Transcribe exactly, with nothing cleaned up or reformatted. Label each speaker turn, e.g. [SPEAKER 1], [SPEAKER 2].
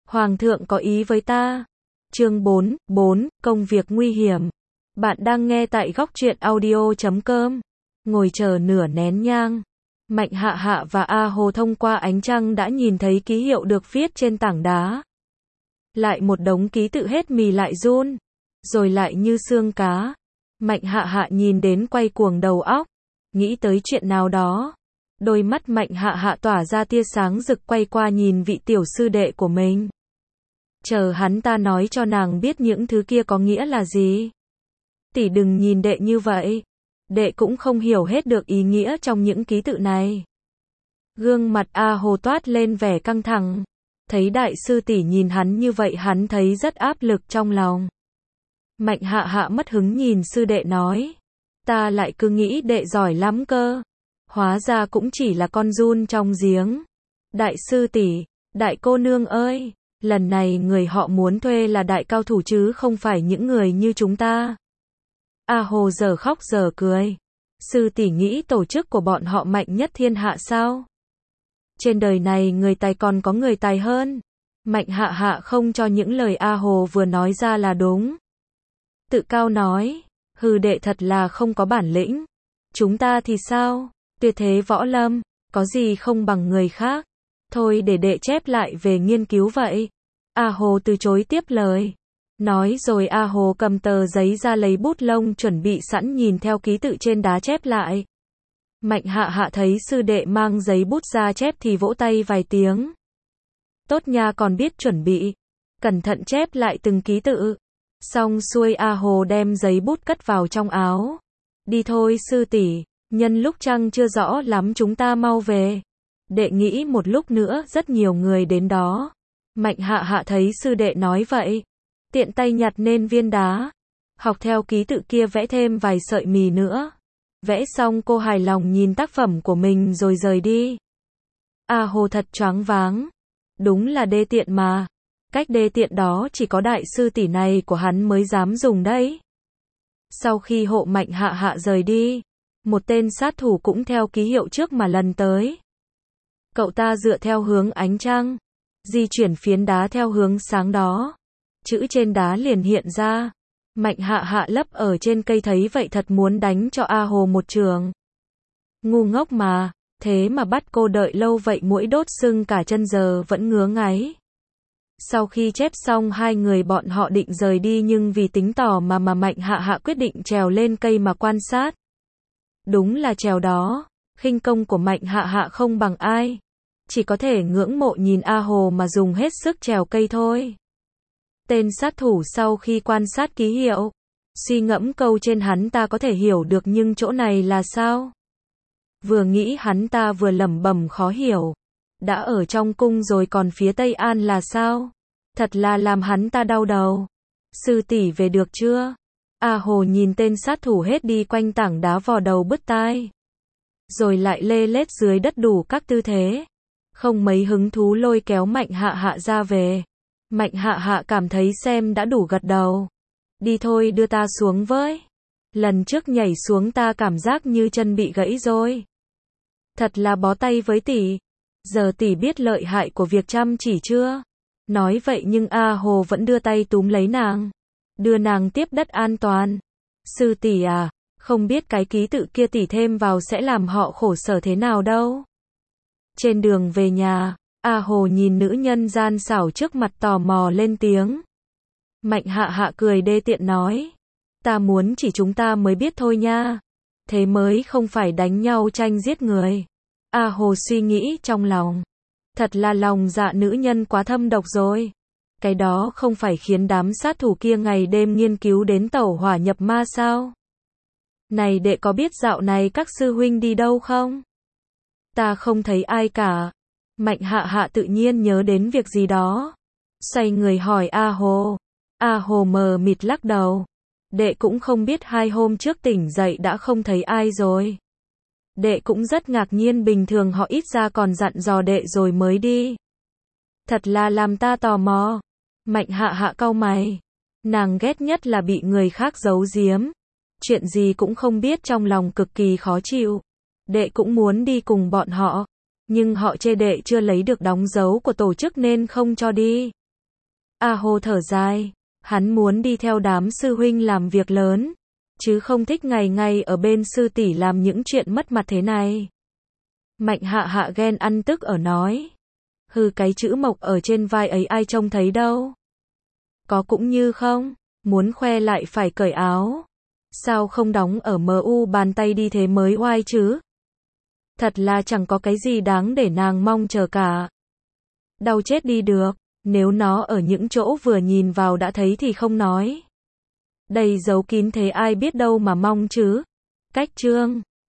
[SPEAKER 1] Hoàng thượng có ý với ta. Chương bốn, bốn, công việc nguy hiểm. Bạn đang nghe tại góc truyện audio chấm com. Ngồi chờ nửa nén nhang. Mạnh Hạ Hạ và A Hồ thông qua ánh trăng đã nhìn thấy ký hiệu được viết trên tảng đá. Lại một đống ký tự hết mì lại run. Rồi lại như xương cá. Mạnh Hạ Hạ nhìn đến quay cuồng đầu óc. Nghĩ tới chuyện nào đó. Đôi mắt Mạnh Hạ Hạ tỏa ra tia sáng rực, quay qua nhìn vị tiểu sư đệ của mình. Chờ hắn ta nói cho nàng biết những thứ kia có nghĩa là gì. Tỷ đừng nhìn đệ như vậy. Đệ cũng không hiểu hết được ý nghĩa trong những ký tự này. Gương mặt A Hồ toát lên vẻ căng thẳng. Thấy đại sư tỷ nhìn hắn như vậy, hắn thấy rất áp lực trong lòng. Mạnh Hạ Hạ mất hứng nhìn sư đệ nói. Ta lại cứ nghĩ đệ giỏi lắm cơ. Hóa ra cũng chỉ là con giun trong giếng. Đại sư tỷ, đại cô nương ơi, lần này người họ muốn thuê là đại cao thủ chứ không phải những người như chúng ta. A Hồ giờ khóc giờ cười. Sư tỷ nghĩ tổ chức của bọn họ mạnh nhất thiên hạ sao? Trên đời này người tài còn có người tài hơn. Mạnh Hạ Hạ không cho những lời A Hồ vừa nói ra là đúng. Tự cao nói, hừ, đệ thật là không có bản lĩnh. Chúng ta thì sao? Tuyệt thế võ lâm, có gì không bằng người khác. Thôi để đệ chép lại về nghiên cứu vậy. A Hồ từ chối tiếp lời. Nói rồi A Hồ cầm tờ giấy ra, lấy bút lông chuẩn bị sẵn, nhìn theo ký tự trên đá chép lại. Mạnh Hạ Hạ thấy sư đệ mang giấy bút ra chép thì vỗ tay vài tiếng. Tốt nha, còn biết chuẩn bị. Cẩn thận chép lại từng ký tự. Xong xuôi A Hồ đem giấy bút cất vào trong áo. Đi thôi sư tỷ, nhân lúc trăng chưa rõ lắm chúng ta mau về. Đệ nghĩ một lúc nữa rất nhiều người đến đó. Mạnh Hạ Hạ thấy sư đệ nói vậy, tiện tay nhặt lên viên đá. Học theo ký tự kia vẽ thêm vài sợi mì nữa. Vẽ xong cô hài lòng nhìn tác phẩm của mình rồi rời đi. A Hồ thật choáng váng. Đúng là đê tiện mà. Cách đê tiện đó chỉ có đại sư tỷ này của hắn mới dám dùng đấy. Sau khi hộ Mạnh Hạ Hạ rời đi, một tên sát thủ cũng theo ký hiệu trước mà lần tới. Cậu ta dựa theo hướng ánh trăng, di chuyển phiến đá theo hướng sáng đó. Chữ trên đá liền hiện ra. Mạnh Hạ Hạ lấp ở trên cây thấy vậy thật muốn đánh cho A Hồ một trường. Ngu ngốc mà, thế mà bắt cô đợi lâu vậy, mũi đốt sưng cả chân giờ vẫn ngứa ngáy. Sau khi chép xong hai người bọn họ định rời đi, nhưng vì tính tò mà mà Mạnh Hạ Hạ quyết định trèo lên cây mà quan sát. Đúng là trèo đó, khinh công của Mạnh Hạ Hạ không bằng ai. Chỉ có thể ngưỡng mộ nhìn A Hồ mà dùng hết sức trèo cây thôi. Tên sát thủ sau khi quan sát ký hiệu, suy ngẫm câu trên hắn ta có thể hiểu được, nhưng chỗ này là sao? Vừa nghĩ hắn ta vừa lẩm bẩm khó hiểu. Đã ở trong cung rồi còn phía Tây An là sao? Thật là làm hắn ta đau đầu. Sư tỷ về được chưa? A Hồ nhìn tên sát thủ hết đi quanh tảng đá, vò đầu bứt tai. Rồi lại lê lết dưới đất đủ các tư thế. Không mấy hứng thú lôi kéo Mạnh Hạ Hạ ra về. Mạnh Hạ Hạ cảm thấy xem đã đủ, gật đầu. Đi thôi, đưa ta xuống với. Lần trước nhảy xuống ta cảm giác như chân bị gãy rồi. Thật là bó tay với tỷ. Giờ tỷ biết lợi hại của việc chăm chỉ chưa? Nói vậy nhưng A Hồ vẫn đưa tay túm lấy nàng, đưa nàng tiếp đất an toàn. Sư tỷ à, không biết cái ký tự kia tỷ thêm vào sẽ làm họ khổ sở thế nào đâu. Trên đường về nhà, A Hồ nhìn nữ nhân gian xảo trước mặt tò mò lên tiếng. Mạnh Hạ Hạ cười đê tiện nói. Ta muốn chỉ chúng ta mới biết thôi nha. Thế mới không phải đánh nhau tranh giết người. A Hồ suy nghĩ trong lòng. Thật là lòng dạ nữ nhân quá thâm độc rồi. Cái đó không phải khiến đám sát thủ kia ngày đêm nghiên cứu đến tẩu hỏa nhập ma sao? Này đệ có biết dạo này các sư huynh đi đâu không? Ta không thấy ai cả. Mạnh Hạ Hạ tự nhiên nhớ đến việc gì đó. Xoay người hỏi A Hồ. A Hồ mờ mịt lắc đầu. Đệ cũng không biết, hai hôm trước tỉnh dậy đã không thấy ai rồi. Đệ cũng rất ngạc nhiên, bình thường họ ít ra còn dặn dò đệ rồi mới đi. Thật là làm ta tò mò. Mạnh Hạ Hạ cau mày. Nàng ghét nhất là bị người khác giấu giếm. Chuyện gì cũng không biết, trong lòng cực kỳ khó chịu. Đệ cũng muốn đi cùng bọn họ. Nhưng họ chê đệ chưa lấy được đóng dấu của tổ chức nên không cho đi. A Hồ thở dài, hắn muốn đi theo đám sư huynh làm việc lớn, chứ không thích ngày ngày ở bên sư tỷ làm những chuyện mất mặt thế này. Mạnh hạ hạ ghen ăn tức ở nói. Hừ, cái chữ mộc ở trên vai ấy ai trông thấy đâu. Có cũng như không, muốn khoe lại phải cởi áo. Sao không đóng ở em u bàn tay đi thế mới oai chứ? Thật là chẳng có cái gì đáng để nàng mong chờ cả. Đau chết đi được, nếu nó ở những chỗ vừa nhìn vào đã thấy thì không nói. Đây giấu kín thế ai biết đâu mà mong chứ. Cách chương